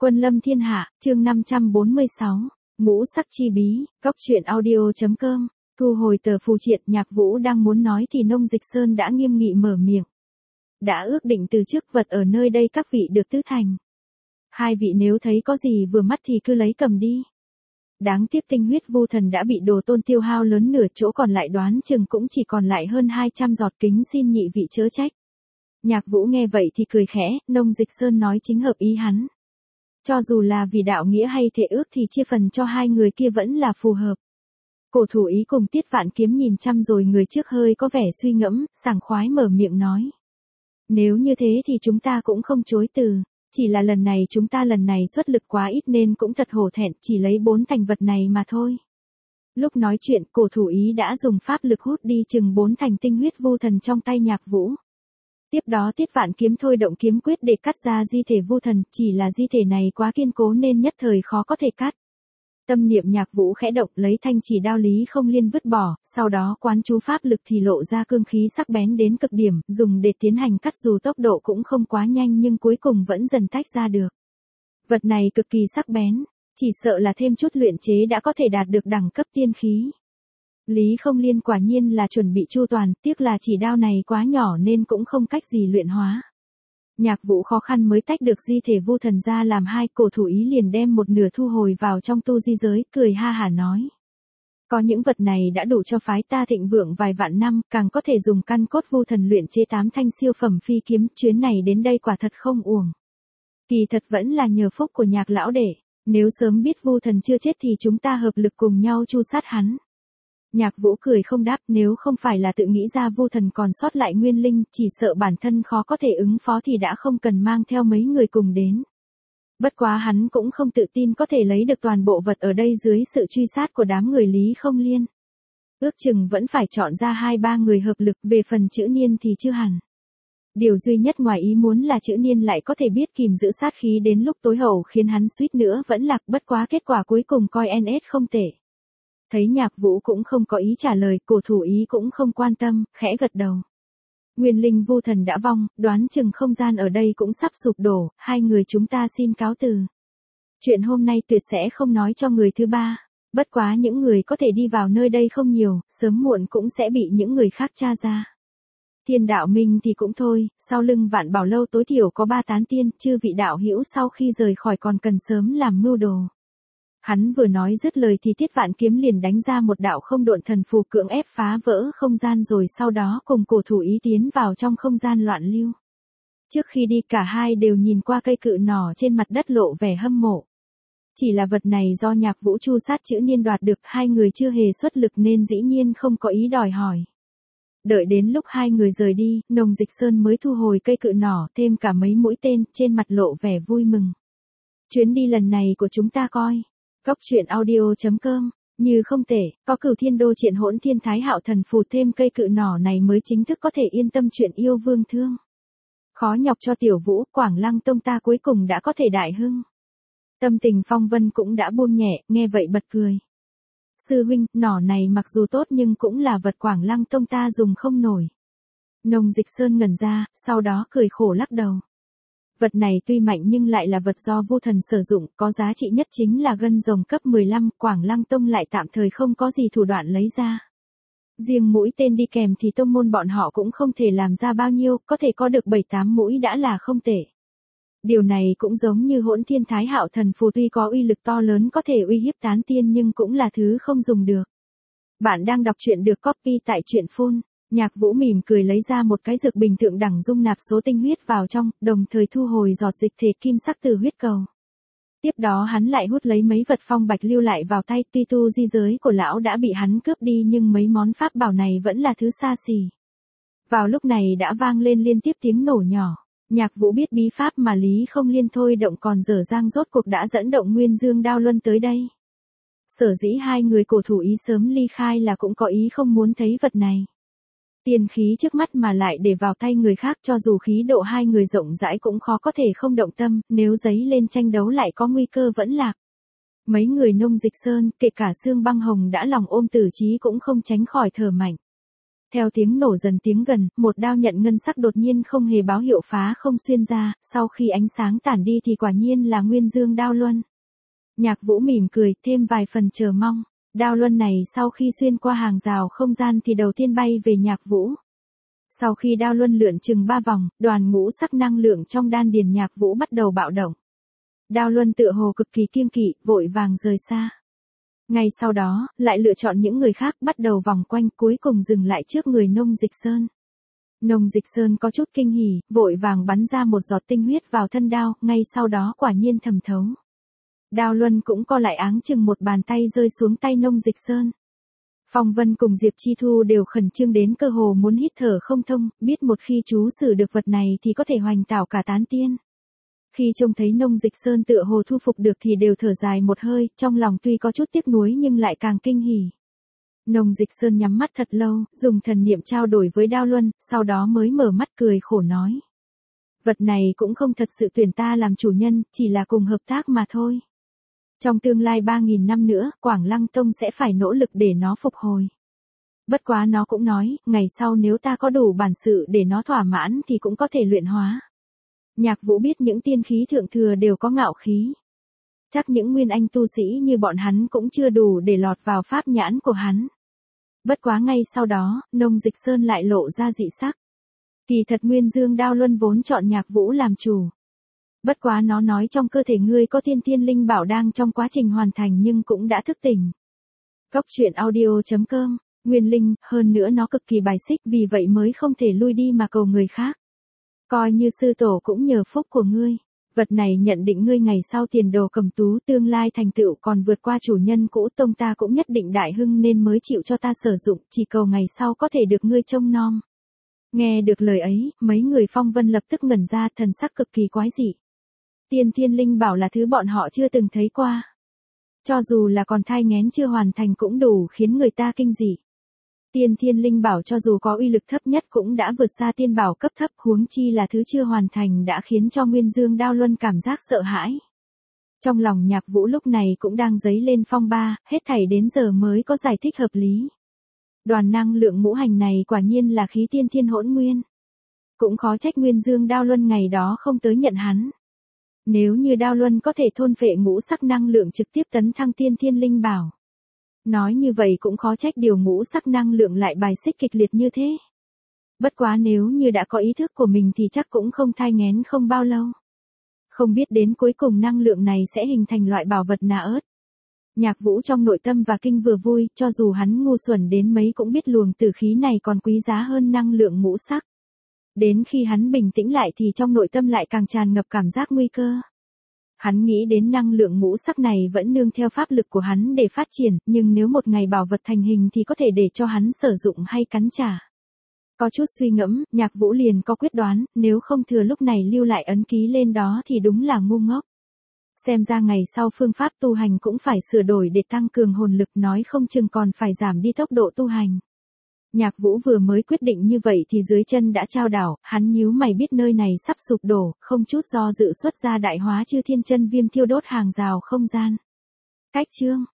Quân lâm thiên hạ, chương 546, ngũ sắc chi bí, góc truyện audio.com, thu hồi tờ phù triện. Nhạc Vũ đang muốn nói thì Nông Dịch Sơn đã nghiêm nghị mở miệng. Đã ước định từ trước vật ở nơi đây các vị được tứ thành. Hai vị nếu thấy có gì vừa mắt thì cứ lấy cầm đi. Đáng tiếc tinh huyết vu thần đã bị Đồ Tôn tiêu hao lớn nửa, chỗ còn lại đoán chừng cũng chỉ còn lại hơn 200 giọt, kính xin nhị vị chớ trách. Nhạc Vũ nghe vậy thì cười khẽ, Nông Dịch Sơn nói chính hợp ý hắn. Cho dù là vì đạo nghĩa hay thể ước thì chia phần cho hai người kia vẫn là phù hợp. Cổ Thủ Ý cùng Tiết Vạn Kiếm nhìn chăm rồi người trước hơi có vẻ suy ngẫm, sảng khoái mở miệng nói. Nếu như thế thì chúng ta cũng không chối từ, chỉ là lần này chúng ta xuất lực quá ít nên cũng thật hổ thẹn, chỉ lấy 4 thành vật này mà thôi. Lúc nói chuyện, Cổ Thủ Ý đã dùng pháp lực hút đi chừng 4 thành tinh huyết vu thần trong tay Nhạc Vũ. Tiếp đó Tiết Vạn Kiếm thôi động kiếm quyết để cắt ra di thể vu thần, chỉ là di thể này quá kiên cố nên nhất thời khó có thể cắt. Tâm niệm Nhạc Vũ khẽ động, lấy thanh chỉ đao Lý Không Liên vứt bỏ, sau đó quán chú pháp lực thì lộ ra cương khí sắc bén đến cực điểm, dùng để tiến hành cắt, dù tốc độ cũng không quá nhanh nhưng cuối cùng vẫn dần tách ra được. Vật này cực kỳ sắc bén, chỉ sợ là thêm chút luyện chế đã có thể đạt được đẳng cấp tiên khí. Lý Không Liên quả nhiên là chuẩn bị chu toàn, tiếc là chỉ đao này quá nhỏ nên cũng không cách gì luyện hóa. Nhạc Vũ khó khăn mới tách được di thể vu thần ra làm hai, Cổ Thủ Ý liền đem một nửa thu hồi vào trong tu di giới, cười ha hả nói. Có những vật này đã đủ cho phái ta thịnh vượng vài vạn năm, càng có thể dùng căn cốt vu thần luyện chế 8 thanh siêu phẩm phi kiếm, chuyến này đến đây quả thật không uổng. Kỳ thật vẫn là nhờ phúc của Nhạc lão đệ, nếu sớm biết vu thần chưa chết thì chúng ta hợp lực cùng nhau chu sát hắn. Nhạc Vũ cười không đáp, nếu không phải là tự nghĩ ra vu thần còn sót lại nguyên linh, chỉ sợ bản thân khó có thể ứng phó thì đã không cần mang theo mấy người cùng đến. Bất quá hắn cũng không tự tin có thể lấy được toàn bộ vật ở đây dưới sự truy sát của đám người Lý Không Liên. Ước chừng vẫn phải chọn ra 2-3 người hợp lực, về phần Chữ Niên thì chưa hẳn. Điều duy nhất ngoài ý muốn là Chữ Niên lại có thể biết kìm giữ sát khí đến lúc tối hậu khiến hắn suýt nữa vẫn lạc, bất quá kết quả cuối cùng coi NS không tệ. Thấy Nhạc Vũ cũng không có ý trả lời, Cổ Thủ Ý cũng không quan tâm, khẽ gật đầu. Nguyên linh vu thần đã vong, đoán chừng không gian ở đây cũng sắp sụp đổ, hai người chúng ta xin cáo từ. Chuyện hôm nay tuyệt sẽ không nói cho người thứ ba, bất quá những người có thể đi vào nơi đây không nhiều, sớm muộn cũng sẽ bị những người khác tra ra. Thiên Đạo Minh thì cũng thôi, sau lưng Vạn Bảo Lâu tối thiểu có 3 tán tiên, chư vị đạo hữu sau khi rời khỏi còn cần sớm làm mưu đồ. Hắn vừa nói dứt lời thì Tiết Vạn Kiếm liền đánh ra một đạo không độn thần phù cưỡng ép phá vỡ không gian, rồi sau đó cùng Cổ Thủ Ý tiến vào trong không gian loạn lưu. Trước khi đi cả hai đều nhìn qua cây cự nỏ trên mặt đất lộ vẻ hâm mộ. Chỉ là vật này do Nhạc Vũ chu sát Chữ Niên đoạt được, hai người chưa hề xuất lực nên dĩ nhiên không có ý đòi hỏi. Đợi đến lúc hai người rời đi, Nông Dịch Sơn mới thu hồi cây cự nỏ, thêm cả mấy mũi tên, trên mặt lộ vẻ vui mừng. Chuyến đi lần này của chúng ta coi. Góc truyện audio.com, như không tệ, có Cửu Thiên Đô Triện Hỗn Thiên Thái Hạo Thần Phù, thêm cây cự nỏ này mới chính thức có thể yên tâm chuyện yêu vương thương. Khó nhọc cho Tiểu Vũ, Quảng Lăng Tông ta cuối cùng đã có thể đại hưng. Tâm tình Phong Vân cũng đã buông nhẹ, nghe vậy bật cười. Sư huynh, nỏ này mặc dù tốt nhưng cũng là vật Quảng Lăng Tông ta dùng không nổi. Nông Dịch Sơn ngẩn ra, sau đó cười khổ lắc đầu. Vật này tuy mạnh nhưng lại là vật do vu thần sử dụng, có giá trị nhất chính là gân rồng cấp 15, Quảng Lăng Tông lại tạm thời không có gì thủ đoạn lấy ra. Riêng mũi tên đi kèm thì tông môn bọn họ cũng không thể làm ra bao nhiêu, có thể có được 7-8 mũi đã là không tệ. Điều này cũng giống như Hỗn Thiên Thái Hạo Thần Phù, tuy có uy lực to lớn có thể uy hiếp tán tiên nhưng cũng là thứ không dùng được. Bạn đang đọc truyện được copy tại truyện Phun. Nhạc Vũ mỉm cười lấy ra một cái dược bình thượng đẳng dung nạp số tinh huyết vào trong, đồng thời thu hồi giọt dịch thể kim sắc từ huyết cầu. Tiếp đó hắn lại hút lấy mấy vật phong bạch lưu lại vào tay, tuy tu di giới của lão đã bị hắn cướp đi nhưng mấy món pháp bảo này vẫn là thứ xa xỉ. Vào lúc này đã vang lên liên tiếp tiếng nổ nhỏ. Nhạc Vũ biết bí pháp mà Lý Không Liên thôi động còn dở dang rốt cuộc đã dẫn động Nguyên Dương Đao Luân tới đây. Sở dĩ hai người Cổ Thủ Ý sớm ly khai là cũng có ý không muốn thấy vật này. Tiên khí trước mắt mà lại để vào tay người khác, cho dù khí độ hai người rộng rãi cũng khó có thể không động tâm, nếu giấy lên tranh đấu lại có nguy cơ vẫn lạc. Mấy người Nông Dịch Sơn, kể cả Sương Băng Hồng đã lòng ôm tử chí cũng không tránh khỏi thở mạnh. Theo tiếng nổ dần tiếng gần, một đao nhận ngân sắc đột nhiên không hề báo hiệu phá không xuyên ra, sau khi ánh sáng tản đi thì quả nhiên là Nguyên Dương đao luân. Nhạc Vũ mỉm cười, thêm vài phần chờ mong. Đao luân này sau khi xuyên qua hàng rào không gian thì đầu tiên bay về Nhạc Vũ. Sau khi đao luân lượn chừng 3 vòng, đoàn ngũ sắc năng lượng trong đan điền Nhạc Vũ bắt đầu bạo động. Đao luân tựa hồ cực kỳ kiêng kỵ, vội vàng rời xa. Ngay sau đó, lại lựa chọn những người khác bắt đầu vòng quanh, cuối cùng dừng lại trước người Nông Dịch Sơn. Nông Dịch Sơn có chút kinh hỉ, vội vàng bắn ra một giọt tinh huyết vào thân đao, ngay sau đó quả nhiên thẩm thấu. Đao luân cũng co lại áng chừng một bàn tay rơi xuống tay Nông Dịch Sơn. Phong Vân cùng Diệp Chi Thu đều khẩn trương đến cơ hồ muốn hít thở không thông, biết một khi chú sử được vật này thì có thể hoành tảo cả tán tiên. Khi trông thấy Nông Dịch Sơn tựa hồ thu phục được thì đều thở dài một hơi, trong lòng tuy có chút tiếc nuối nhưng lại càng kinh hỉ. Nông Dịch Sơn nhắm mắt thật lâu, dùng thần niệm trao đổi với Đao Luân, sau đó mới mở mắt cười khổ nói. Vật này cũng không thật sự tuyển ta làm chủ nhân, chỉ là cùng hợp tác mà thôi. Trong tương lai 3.000 năm nữa, Quảng Lăng Tông sẽ phải nỗ lực để nó phục hồi. Bất quá nó cũng nói, ngày sau nếu ta có đủ bản sự để nó thỏa mãn thì cũng có thể luyện hóa. Nhạc Vũ biết những tiên khí thượng thừa đều có ngạo khí. Chắc những nguyên anh tu sĩ như bọn hắn cũng chưa đủ để lọt vào pháp nhãn của hắn. Bất quá ngay sau đó, Nông Dịch Sơn lại lộ ra dị sắc. Kỳ thật Nguyên Dương đao luân vốn chọn Nhạc Vũ làm chủ. Bất quá nó nói trong cơ thể ngươi có thiên linh bảo đang trong quá trình hoàn thành nhưng cũng đã thức tỉnh. Cốc truyện audio.com, Nguyên Linh, hơn nữa nó cực kỳ bài xích vì vậy mới không thể lui đi mà cầu người khác. Coi như sư tổ cũng nhờ phúc của ngươi. Vật này nhận định ngươi ngày sau tiền đồ cầm tú tương lai thành tựu còn vượt qua chủ nhân cũ tông ta cũng nhất định đại hưng nên mới chịu cho ta sử dụng, chỉ cầu ngày sau có thể được ngươi trông nom. Nghe được lời ấy, mấy người Phong Vân lập tức ngẩn ra, thần sắc cực kỳ quái dị. Thiên linh bảo là thứ bọn họ chưa từng thấy qua. Cho dù là còn thai nghén chưa hoàn thành cũng đủ khiến người ta kinh dị. Thiên linh bảo cho dù có uy lực thấp nhất cũng đã vượt xa tiên bảo cấp thấp, huống chi là thứ chưa hoàn thành đã khiến cho Nguyên Dương đao luân cảm giác sợ hãi. Trong lòng Nhạc Vũ lúc này cũng đang dấy lên phong ba, hết thảy đến giờ mới có giải thích hợp lý. Đoàn năng lượng ngũ hành này quả nhiên là khí tiên thiên hỗn nguyên. Cũng khó trách Nguyên Dương đao luân ngày đó không tới nhận hắn. Nếu như đao luân có thể thôn phệ ngũ sắc năng lượng trực tiếp tấn thăng thiên linh bảo. Nói như vậy cũng khó trách điều ngũ sắc năng lượng lại bài xích kịch liệt như thế. Bất quá nếu như đã có ý thức của mình thì chắc cũng không thai nghén không bao lâu. Không biết đến cuối cùng năng lượng này sẽ hình thành loại bảo vật nà ớt. Nhạc Vũ trong nội tâm và kinh vừa vui, cho dù hắn ngu xuẩn đến mấy cũng biết luồng tử khí này còn quý giá hơn năng lượng ngũ sắc. Đến khi hắn bình tĩnh lại thì trong nội tâm lại càng tràn ngập cảm giác nguy cơ. Hắn nghĩ đến năng lượng ngũ sắc này vẫn nương theo pháp lực của hắn để phát triển, nhưng nếu một ngày bảo vật thành hình thì có thể để cho hắn sử dụng hay cắn trả. Có chút suy ngẫm, Nhạc Vũ liền có quyết đoán, nếu không thừa lúc này lưu lại ấn ký lên đó thì đúng là ngu ngốc. Xem ra ngày sau phương pháp tu hành cũng phải sửa đổi để tăng cường hồn lực, nói không chừng còn phải giảm đi tốc độ tu hành. Nhạc Vũ vừa mới quyết định như vậy thì dưới chân đã chao đảo, hắn nhíu mày biết nơi này sắp sụp đổ, không chút do dự xuất ra đại hóa chư thiên chân viêm thiêu đốt hàng rào không gian. Cách chương